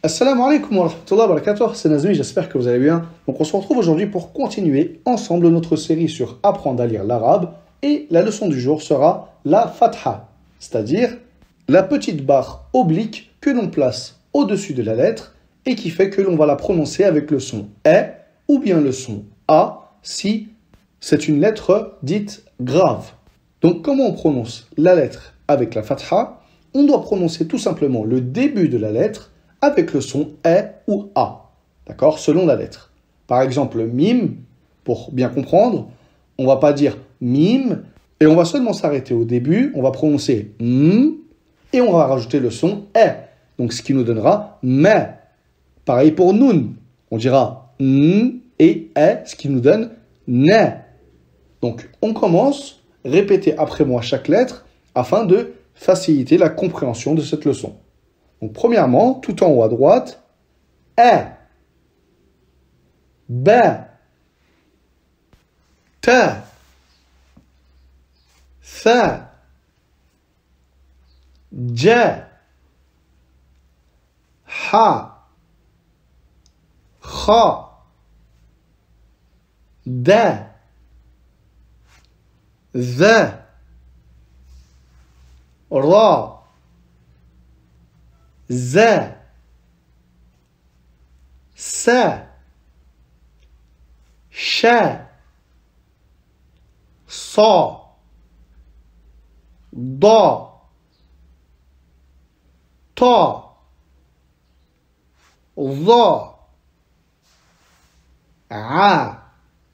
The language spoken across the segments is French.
Assalamu alaikum wa rahmatullahi wa barakatuh, c'est Nazmi, j'espère que vous allez bien. Donc on se retrouve aujourd'hui pour continuer ensemble notre série sur apprendre à lire l'arabe et la leçon du jour sera la fatha, c'est-à-dire la petite barre oblique que l'on place au-dessus de la lettre et qui fait que l'on va la prononcer avec le son E ou bien le son A si c'est une lettre dite grave. Donc comment on prononce la lettre avec la fatha? On doit prononcer tout simplement le début de la lettre avec le son E ou A, d'accord, selon la lettre. Par exemple, mim, pour bien comprendre, on ne va pas dire mim, et on va seulement s'arrêter au début, on va prononcer m, et on va rajouter le son E, donc ce qui nous donnera me. Pareil pour nun, on dira n et E, ce qui nous donne ne. Donc on commence, répétez après moi chaque lettre, afin de faciliter la compréhension de cette leçon. Donc, premièrement, tout en haut à droite, E, B, T, Th, J, H, Kha, D, Z, Ra, Z, S, Sh, Sa, Da, Ta, Za, A,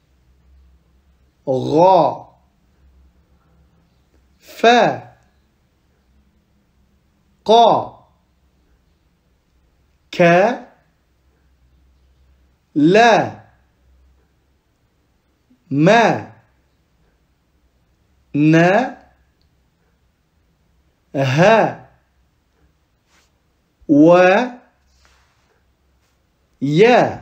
Ra, Fa, Qa, Ka, La, Ma, Na, Ha, Wa, Ya.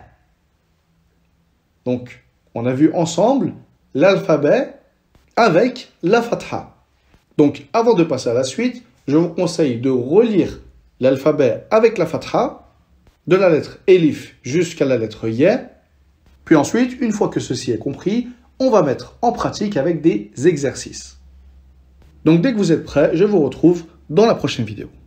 Donc, on a vu ensemble l'alphabet avec la fatha. Donc, avant de passer à la suite, je vous conseille de relire l'alphabet avec la fatha, de la lettre Elif jusqu'à la lettre Ya. Puis ensuite, une fois que ceci est compris, on va mettre en pratique avec des exercices. Donc dès que vous êtes prêts, je vous retrouve dans la prochaine vidéo.